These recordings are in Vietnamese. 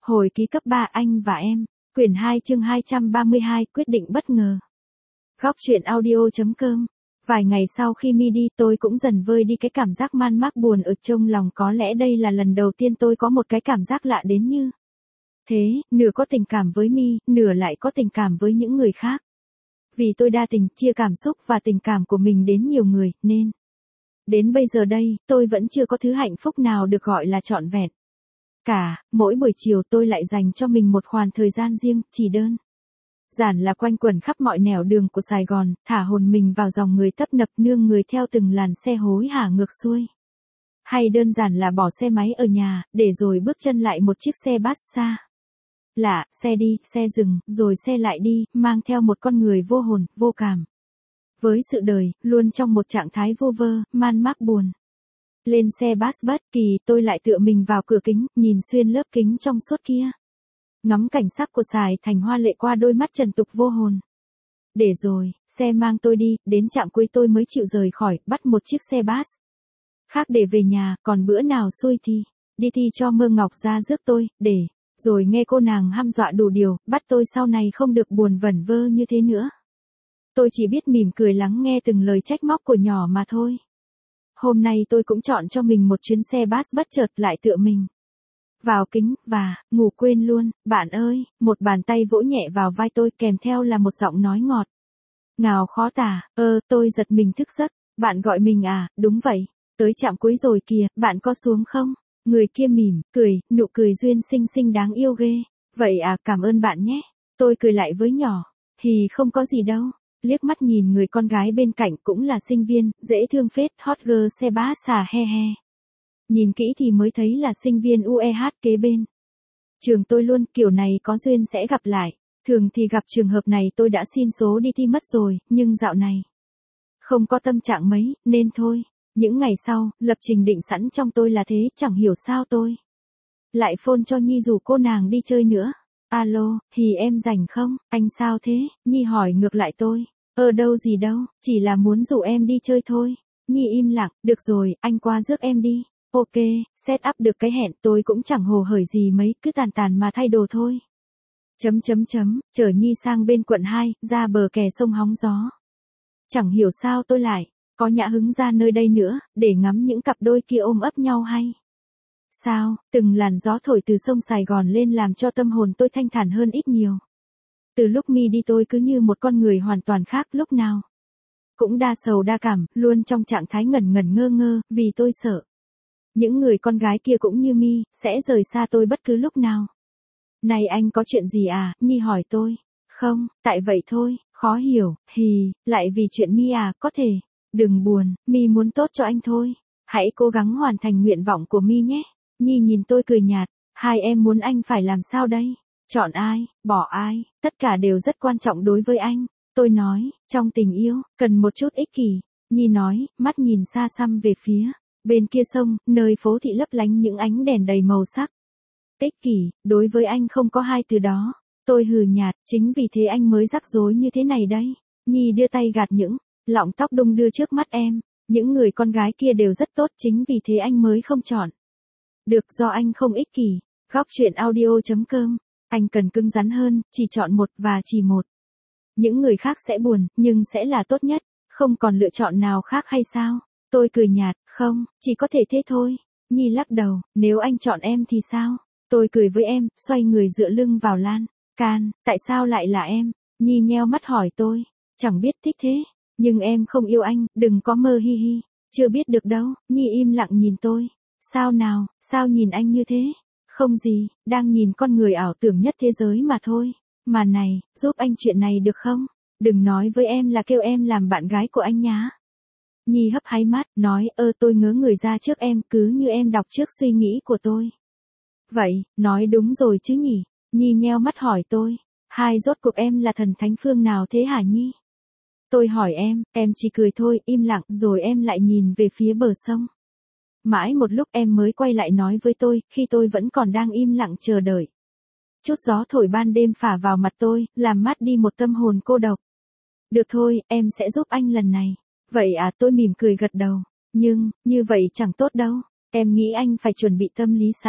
Hồi ký cấp 3 anh và em. Quyển 2 chương 232 quyết định bất ngờ. Góc truyện audio.com. Vài ngày sau khi Mi đi tôi cũng dần vơi đi cái cảm giác man mác buồn ở trong lòng, có lẽ đây là lần đầu tiên tôi có một cái cảm giác lạ đến như thế, nửa có tình cảm với Mi, nửa lại có tình cảm với những người khác. Vì tôi đa tình, chia cảm xúc và tình cảm của mình đến nhiều người, nên đến bây giờ đây, tôi vẫn chưa có thứ hạnh phúc nào được gọi là trọn vẹn. Mỗi buổi chiều tôi lại dành cho mình một khoảng thời gian riêng, chỉ đơn giản là quanh quẩn khắp mọi nẻo đường của Sài Gòn, thả hồn mình vào dòng người tấp nập nương người theo từng làn xe hối hả ngược xuôi. Hay đơn giản là bỏ xe máy ở nhà, để rồi bước chân lại một chiếc xe bus xa lạ, xe đi, xe dừng, rồi xe lại đi, mang theo một con người vô hồn, vô cảm với sự đời, luôn trong một trạng thái vô vơ, man mác buồn. Lên xe bus bất kỳ, tôi lại tựa mình vào cửa kính, nhìn xuyên lớp kính trong suốt kia. Ngắm cảnh sắc của Sài Thành hoa lệ qua đôi mắt trần tục vô hồn. Để rồi, xe mang tôi đi, đến trạm cuối tôi mới chịu rời khỏi, bắt một chiếc xe bus khác để về nhà, còn bữa nào xui thì đi thi cho Mơ Ngọc ra rước tôi, để rồi nghe cô nàng hăm dọa đủ điều, bắt tôi sau này không được buồn vẩn vơ như thế nữa. Tôi chỉ biết mỉm cười lắng nghe từng lời trách móc của nhỏ mà thôi. Hôm nay tôi cũng chọn cho mình một chuyến xe bus bất chợt, lại tựa mình vào kính, và ngủ quên luôn. Bạn ơi, một bàn tay vỗ nhẹ vào vai tôi, kèm theo là một giọng nói ngọt ngào khó tả. Tôi giật mình thức giấc. Bạn gọi mình à? Đúng vậy. Tới trạm cuối rồi kìa, bạn có xuống không? Người kia mỉm cười, nụ cười duyên xinh xinh đáng yêu ghê. Vậy à, cảm ơn bạn nhé. Tôi cười lại với nhỏ. Thì không có gì đâu. Liếc mắt nhìn người con gái bên cạnh, cũng là sinh viên, dễ thương phết, hot girl xe bá xà he he. Nhìn kỹ thì mới thấy là sinh viên UEH kế bên trường tôi luôn, kiểu này có duyên sẽ gặp lại. Thường thì gặp trường hợp này tôi đã xin số đi thi mất rồi, nhưng dạo này không có tâm trạng mấy, nên thôi. Những ngày sau, lập trình định sẵn trong tôi là thế, chẳng hiểu sao tôi lại phone cho Nhi rủ cô nàng đi chơi nữa. Alo, em rảnh không? Anh sao thế? Nhi hỏi ngược lại tôi. Đâu gì đâu, chỉ là muốn rủ em đi chơi thôi. Nhi im lặng, được rồi, anh qua rước em đi. Ok, set up được cái hẹn, tôi cũng chẳng hồ hởi gì mấy, cứ tàn tàn mà thay đồ thôi. Chở Nhi sang bên quận 2, ra bờ kè sông hóng gió. Chẳng hiểu sao tôi lại có nhã hứng ra nơi đây nữa, để ngắm những cặp đôi kia ôm ấp nhau hay sao. Từng làn gió thổi từ sông Sài Gòn lên làm cho tâm hồn tôi thanh thản hơn ít nhiều. Từ lúc Mi đi tôi cứ như một con người hoàn toàn khác, lúc nào cũng đa sầu đa cảm, luôn trong trạng thái ngẩn ngẩn ngơ ngơ, vì tôi sợ những người con gái kia cũng như Mi, sẽ rời xa tôi bất cứ lúc nào. Này anh có chuyện gì à? Nhi hỏi tôi. Không, tại vậy thôi, khó hiểu, lại vì chuyện Mi à, có thể. Đừng buồn, Mi muốn tốt cho anh thôi. Hãy cố gắng hoàn thành nguyện vọng của Mi nhé. Nhi nhìn tôi cười nhạt. Hai em muốn anh phải làm sao đây? Chọn ai, bỏ ai, tất cả đều rất quan trọng đối với anh. Tôi nói, trong tình yêu, cần một chút ích kỷ. Nhi nói, mắt nhìn xa xăm về phía bên kia sông, nơi phố thị lấp lánh những ánh đèn đầy màu sắc. Ích kỷ, đối với anh không có hai từ đó. Tôi hừ nhạt, chính vì thế anh mới rắc rối như thế này đấy. Nhi đưa tay gạt những lọng tóc đung đưa trước mắt em. Những người con gái kia đều rất tốt, chính vì thế anh mới không chọn được, do anh không ích kỷ. Góc truyện audio.com. Anh cần cứng rắn hơn, chỉ chọn một và chỉ một. Những người khác sẽ buồn, nhưng sẽ là tốt nhất. Không còn lựa chọn nào khác hay sao? Tôi cười nhạt, không, chỉ có thể thế thôi. Nhi lắc đầu, nếu anh chọn em thì sao? Tôi cười với em, xoay người dựa lưng vào lan can. Tại sao lại là em? Nhi nheo mắt hỏi tôi. Chẳng biết, thích thế. Nhưng em không yêu anh, đừng có mơ hi hi. Chưa biết được đâu. Nhi im lặng nhìn tôi. Sao nào, sao nhìn anh như thế? Không gì, đang nhìn con người ảo tưởng nhất thế giới mà thôi. Mà này, giúp anh chuyện này được không? Đừng nói với em là kêu em làm bạn gái của anh nhá. Nhi hấp háy mắt, nói, tôi ngớ người ra trước em, cứ như em đọc trước suy nghĩ của tôi. Vậy, nói đúng rồi chứ nhỉ? Nhi nheo mắt hỏi tôi. Rốt cuộc em là thần thánh phương nào thế hả Nhi? Tôi hỏi em chỉ cười thôi, im lặng, rồi em lại nhìn về phía bờ sông. Mãi một lúc em mới quay lại nói với tôi, khi tôi vẫn còn đang im lặng chờ đợi. Chút gió thổi ban đêm phả vào mặt tôi, làm mát đi một tâm hồn cô độc. Được thôi, em sẽ giúp anh lần này. Vậy à, tôi mỉm cười gật đầu. Nhưng, như vậy chẳng tốt đâu. Em nghĩ anh phải chuẩn bị tâm lý sẵn.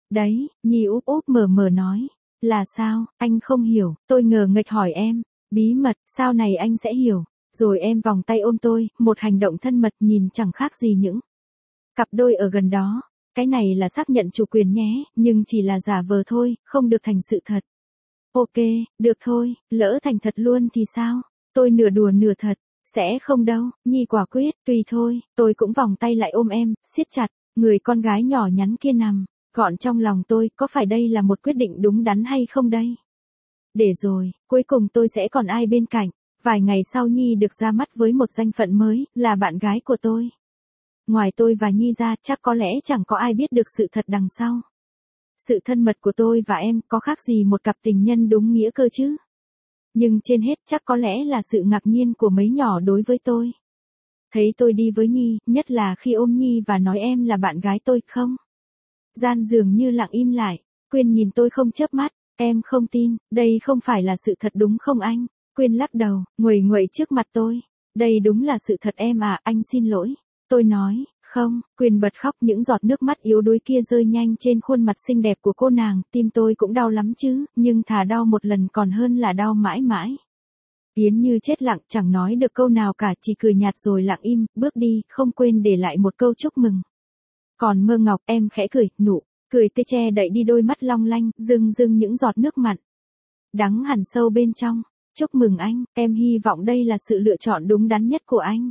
Đấy, Nhi úp úp mở mở nói. Là sao, anh không hiểu, tôi ngờ nghệch hỏi em. Bí mật, sau này anh sẽ hiểu. Rồi em vòng tay ôm tôi, một hành động thân mật nhìn chẳng khác gì những cặp đôi ở gần đó. Cái này là xác nhận chủ quyền nhé, nhưng chỉ là giả vờ thôi, không được thành sự thật. Ok, được thôi, lỡ thành thật luôn thì sao? Tôi nửa đùa nửa thật. Sẽ không đâu, Nhi quả quyết, tùy thôi. Tôi cũng vòng tay lại ôm em, siết chặt. Người con gái nhỏ nhắn kia nằm gọn trong lòng tôi, có phải đây là một quyết định đúng đắn hay không đây? Để rồi, cuối cùng tôi sẽ còn ai bên cạnh. Vài ngày sau Nhi được ra mắt với một danh phận mới, là bạn gái của tôi. Ngoài tôi và Nhi ra, chắc có lẽ chẳng có ai biết được sự thật đằng sau. Sự thân mật của tôi và em có khác gì một cặp tình nhân đúng nghĩa cơ chứ? Nhưng trên hết chắc có lẽ là sự ngạc nhiên của mấy nhỏ đối với tôi. Thấy tôi đi với Nhi, nhất là khi ôm Nhi và nói em là bạn gái tôi không? Gian dường như lặng im lại, Quyên nhìn tôi không chớp mắt, em không tin, đây không phải là sự thật đúng không anh? Quyên lắc đầu, nguầy nguậy trước mặt tôi. Đây đúng là sự thật em à, anh xin lỗi. Tôi nói, không, Quyên bật khóc, những giọt nước mắt yếu đuối kia rơi nhanh trên khuôn mặt xinh đẹp của cô nàng, tim tôi cũng đau lắm chứ, nhưng thà đau một lần còn hơn là đau mãi mãi. Yến Như chết lặng, chẳng nói được câu nào cả, chỉ cười nhạt rồi lặng im, bước đi, không quên để lại một câu chúc mừng. Còn Mơ Ngọc, em khẽ cười, nụ cười tê che đậy đi đôi mắt long lanh, rưng rưng những giọt nước mặn đắng hẳn sâu bên trong. Chúc mừng anh, em hy vọng đây là sự lựa chọn đúng đắn nhất của anh.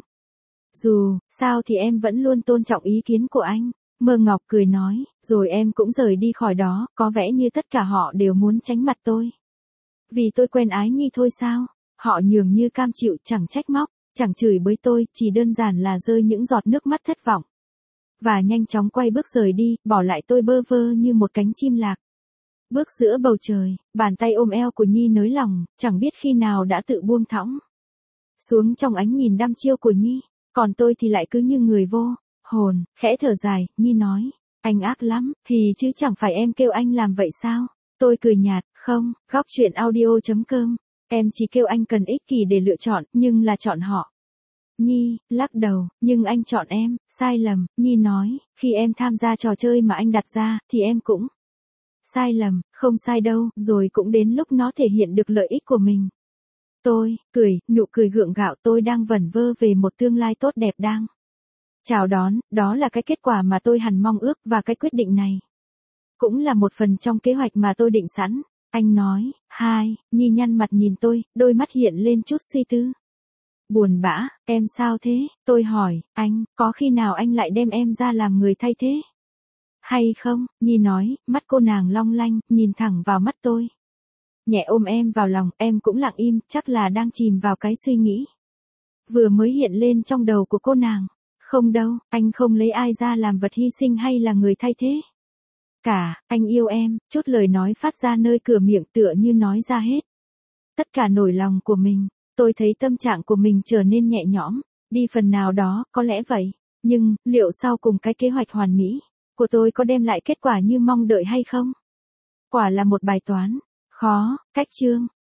Dù sao thì em vẫn luôn tôn trọng ý kiến của anh. Mơ Ngọc cười nói, rồi em cũng rời đi khỏi đó, có vẻ như tất cả họ đều muốn tránh mặt tôi. Vì tôi quen Ái Nhi thôi sao? Họ nhường như cam chịu, chẳng trách móc, chẳng chửi bới tôi, chỉ đơn giản là rơi những giọt nước mắt thất vọng. Và nhanh chóng quay bước rời đi, bỏ lại tôi bơ vơ như một cánh chim lạc. Bước giữa bầu trời, bàn tay ôm eo của Nhi nới lỏng, chẳng biết khi nào đã tự buông thõng xuống trong ánh nhìn đăm chiêu của Nhi. Còn tôi thì lại cứ như người vô hồn, khẽ thở dài, Nhi nói, anh ác lắm, thì chứ chẳng phải em kêu anh làm vậy sao? Tôi cười nhạt, không, góc chuyện audio.com, em chỉ kêu anh cần ích kỷ để lựa chọn, nhưng là chọn họ. Nhi, lắc đầu, nhưng anh chọn em, sai lầm. Nhi nói, khi em tham gia trò chơi mà anh đặt ra, thì em cũng sai lầm, không sai đâu, rồi cũng đến lúc nó thể hiện được lợi ích của mình. Tôi, cười, nụ cười gượng gạo, tôi đang vẩn vơ về một tương lai tốt đẹp đang chào đón, đó là cái kết quả mà tôi hằng mong ước, và cái quyết định này cũng là một phần trong kế hoạch mà tôi định sẵn. Anh nói, hai, Nhi nhăn mặt nhìn tôi, đôi mắt hiện lên chút suy tư. Buồn bã, em sao thế? Tôi hỏi, anh, có khi nào anh lại đem em ra làm người thay thế? Hay không? Nhi nói, mắt cô nàng long lanh, nhìn thẳng vào mắt tôi. Nhẹ ôm em vào lòng, em cũng lặng im, chắc là đang chìm vào cái suy nghĩ vừa mới hiện lên trong đầu của cô nàng. Không đâu, anh không lấy ai ra làm vật hy sinh hay là người thay thế. Cả, anh yêu em, chút lời nói phát ra nơi cửa miệng tựa như nói ra hết tất cả nỗi lòng của mình. Tôi thấy tâm trạng của mình trở nên nhẹ nhõm, đi phần nào đó, có lẽ vậy. Nhưng, liệu sau cùng cái kế hoạch hoàn mỹ của tôi có đem lại kết quả như mong đợi hay không? Quả là một bài toán khó. Cách chương